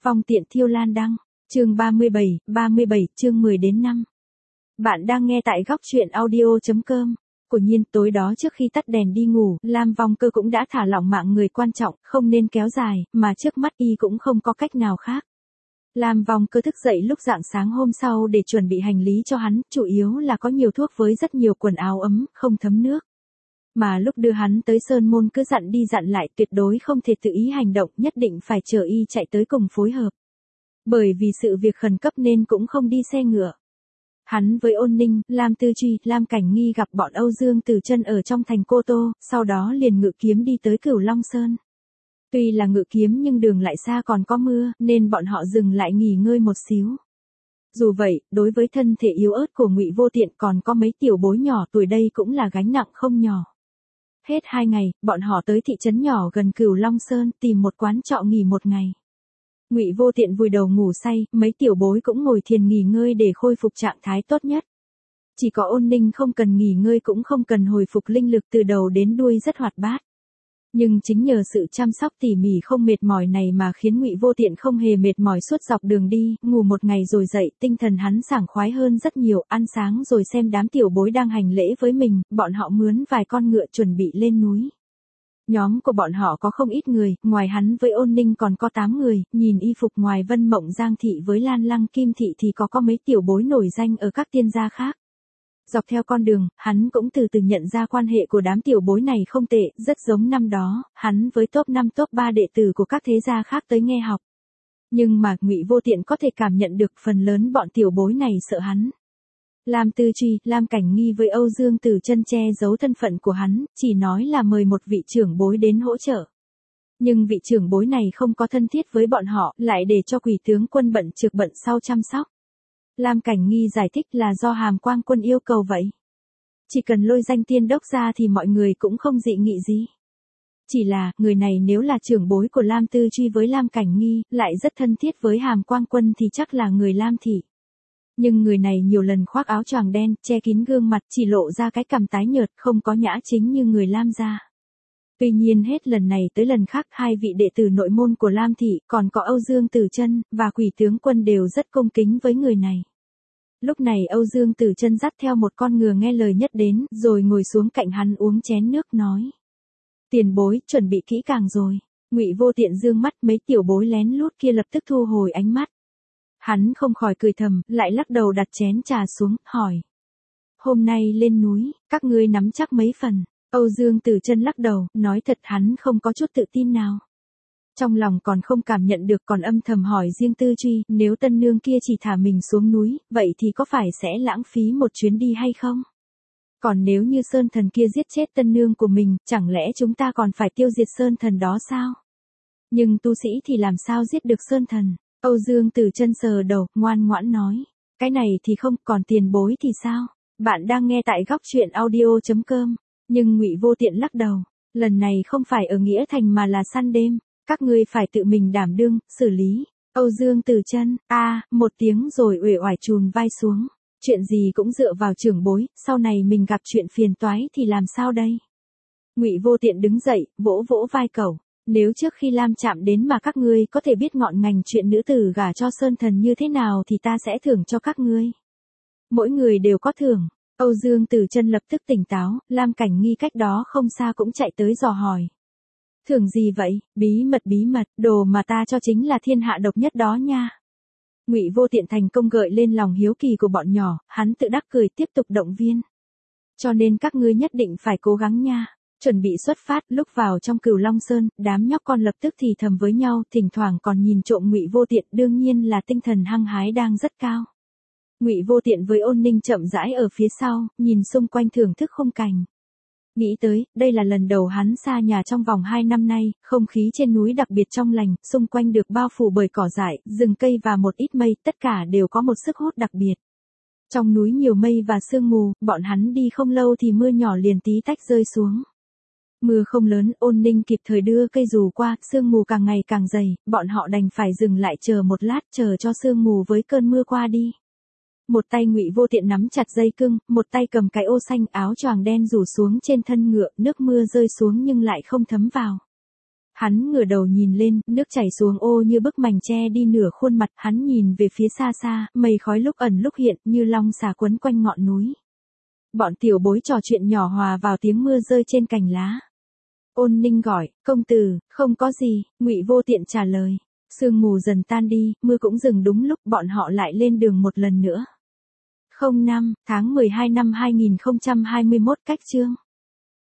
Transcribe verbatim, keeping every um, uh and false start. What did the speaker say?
Vong tiện thiêu lan đăng, chương ba mươi bảy, ba mươi bảy, chương mười đến năm. Bạn đang nghe tại góc truyện audio.com. Của nhiên tối đó trước khi tắt đèn đi ngủ, Lam Vong Cơ cũng đã thả lỏng mạng người quan trọng, không nên kéo dài, mà trước mắt y cũng không có cách nào khác. Lam Vong Cơ thức dậy lúc rạng sáng hôm sau để chuẩn bị hành lý cho hắn, chủ yếu là có nhiều thuốc với rất nhiều quần áo ấm, không thấm nước. Mà lúc đưa hắn tới Sơn Môn cứ dặn đi dặn lại, tuyệt đối không thể tự ý hành động, nhất định phải chờ y chạy tới cùng phối hợp. Bởi vì sự việc khẩn cấp nên cũng không đi xe ngựa. Hắn với Ôn Ninh, Lam Tư Truy, Lam Cảnh Nghi gặp bọn Âu Dương Tử Chân ở trong thành Cô Tô, sau đó liền ngự kiếm đi tới Cửu Long Sơn. Tuy là ngự kiếm nhưng đường lại xa còn có mưa, nên bọn họ dừng lại nghỉ ngơi một xíu. Dù vậy, đối với thân thể yếu ớt của Ngụy Vô Tiện còn có mấy tiểu bối nhỏ tuổi đây cũng là gánh nặng không nhỏ. Hết hai ngày, bọn họ tới thị trấn nhỏ gần Cửu Long Sơn tìm một quán trọ nghỉ một ngày. Ngụy Vô Tiện vùi đầu ngủ say, mấy tiểu bối cũng ngồi thiền nghỉ ngơi để khôi phục trạng thái tốt nhất. Chỉ có Ôn Ninh không cần nghỉ ngơi cũng không cần hồi phục linh lực từ đầu đến đuôi rất hoạt bát. Nhưng chính nhờ sự chăm sóc tỉ mỉ không mệt mỏi này mà khiến Ngụy Vô Tiện không hề mệt mỏi suốt dọc đường đi, ngủ một ngày rồi dậy, tinh thần hắn sảng khoái hơn rất nhiều, ăn sáng rồi xem đám tiểu bối đang hành lễ với mình, bọn họ mướn vài con ngựa chuẩn bị lên núi. Nhóm của bọn họ có không ít người, ngoài hắn với Ôn Ninh còn có tám người, nhìn y phục ngoài Vân Mộng Giang Thị với Lan Lăng Kim Thị thì có có mấy tiểu bối nổi danh ở các tiên gia khác. Dọc theo con đường, hắn cũng từ từ nhận ra quan hệ của đám tiểu bối này không tệ, rất giống năm đó, hắn với top năm top ba đệ tử của các thế gia khác tới nghe học. Nhưng mà Ngụy Vô Tiện có thể cảm nhận được phần lớn bọn tiểu bối này sợ hắn. Lam Tư Truy, Lam Cảnh Nghi với Âu Dương Tử Chân che giấu thân phận của hắn, chỉ nói là mời một vị trưởng bối đến hỗ trợ. Nhưng vị trưởng bối này không có thân thiết với bọn họ, lại để cho Quỷ tướng quân bận trực bận sau chăm sóc. Lam Cảnh Nghi giải thích là do Hàm Quang Quân yêu cầu vậy. Chỉ cần lôi danh tiên đốc ra thì mọi người cũng không dị nghị gì. Chỉ là, người này nếu là trưởng bối của Lam Tư Truy với Lam Cảnh Nghi, lại rất thân thiết với Hàm Quang Quân thì chắc là người Lam Thị. Nhưng người này nhiều lần khoác áo choàng đen, che kín gương mặt, chỉ lộ ra cái cằm tái nhợt, không có nhã chính như người Lam gia. Tuy nhiên hết lần này tới lần khác hai vị đệ tử nội môn của Lam Thị, còn có Âu Dương Tử Chân và Quỷ tướng quân đều rất cung kính với người này. Lúc này Âu Dương Tử Chân dắt theo một con ngựa nghe lời nhất đến, rồi ngồi xuống cạnh hắn uống chén nước nói. Tiền bối, chuẩn bị kỹ càng rồi. Ngụy Vô Tiện dương mắt, mấy tiểu bối lén lút kia lập tức thu hồi ánh mắt. Hắn không khỏi cười thầm, lại lắc đầu đặt chén trà xuống, hỏi. Hôm nay lên núi, các ngươi nắm chắc mấy phần. Âu Dương Tử Chân lắc đầu, nói thật hắn không có chút tự tin nào. Trong lòng còn không cảm nhận được còn âm thầm hỏi riêng Tư Truy, nếu tân nương kia chỉ thả mình xuống núi, vậy thì có phải sẽ lãng phí một chuyến đi hay không? Còn nếu như Sơn Thần kia giết chết tân nương của mình, chẳng lẽ chúng ta còn phải tiêu diệt Sơn Thần đó sao? Nhưng tu sĩ thì làm sao giết được Sơn Thần? Âu Dương Tử Chân sờ đầu, ngoan ngoãn nói. Cái này thì không, còn tiền bối thì sao? Bạn đang nghe tại góc truyện audio.com. Nhưng Ngụy Vô Tiện lắc đầu. Lần này không phải ở Nghĩa Thành mà là săn đêm. Các ngươi phải tự mình đảm đương, xử lý. Âu Dương Tử Chân, a à, một tiếng rồi uể oải chùn vai xuống. Chuyện gì cũng dựa vào trưởng bối, sau này mình gặp chuyện phiền toái thì làm sao đây? Ngụy Vô Tiện đứng dậy, vỗ vỗ vai cậu. Nếu trước khi Lam chạm đến mà các ngươi có thể biết ngọn ngành chuyện nữ tử gả cho Sơn Thần như thế nào thì ta sẽ thưởng cho các ngươi. Mỗi người đều có thưởng. Âu Dương Tử Chân lập tức tỉnh táo, Lam Cảnh Nghi cách đó không xa cũng chạy tới dò hỏi. Thưởng gì vậy? Bí mật bí mật, đồ mà ta cho chính là thiên hạ độc nhất đó nha. Ngụy Vô Tiện thành công gợi lên lòng hiếu kỳ của bọn nhỏ, hắn tự đắc cười tiếp tục động viên. Cho nên các ngươi nhất định phải cố gắng nha. Chuẩn bị xuất phát, lúc vào trong Cửu Long Sơn, đám nhóc con lập tức thì thầm với nhau, thỉnh thoảng còn nhìn trộm Ngụy Vô Tiện, đương nhiên là tinh thần hăng hái đang rất cao. Ngụy Vô Tiện với Ôn Ninh chậm rãi ở phía sau, nhìn xung quanh thưởng thức khung cảnh. Nghĩ tới, đây là lần đầu hắn xa nhà trong vòng hai năm nay, không khí trên núi đặc biệt trong lành, xung quanh được bao phủ bởi cỏ dại, rừng cây và một ít mây, tất cả đều có một sức hút đặc biệt. Trong núi nhiều mây và sương mù, bọn hắn đi không lâu thì mưa nhỏ liền tí tách rơi xuống. Mưa không lớn, Ôn Ninh kịp thời đưa cây dù qua, sương mù càng ngày càng dày, bọn họ đành phải dừng lại chờ một lát chờ cho sương mù với cơn mưa qua đi. Một tay Ngụy Vô Tiện nắm chặt dây cương, một tay cầm cái ô xanh, áo choàng đen rủ xuống trên thân ngựa, nước mưa rơi xuống nhưng lại không thấm vào. Hắn ngửa đầu nhìn lên, nước chảy xuống ô như bức mành che đi nửa khuôn mặt, hắn nhìn về phía xa xa, mây khói lúc ẩn lúc hiện, như long xà quấn quanh ngọn núi. Bọn tiểu bối trò chuyện nhỏ hòa vào tiếng mưa rơi trên cành lá. Ôn Ninh gọi, công tử, không có gì, Ngụy Vô Tiện trả lời. Sương mù dần tan đi, mưa cũng dừng đúng lúc bọn họ lại lên đường một lần nữa. không năm, tháng mười hai năm hai nghìn không trăm hai mươi mốt, cách chương.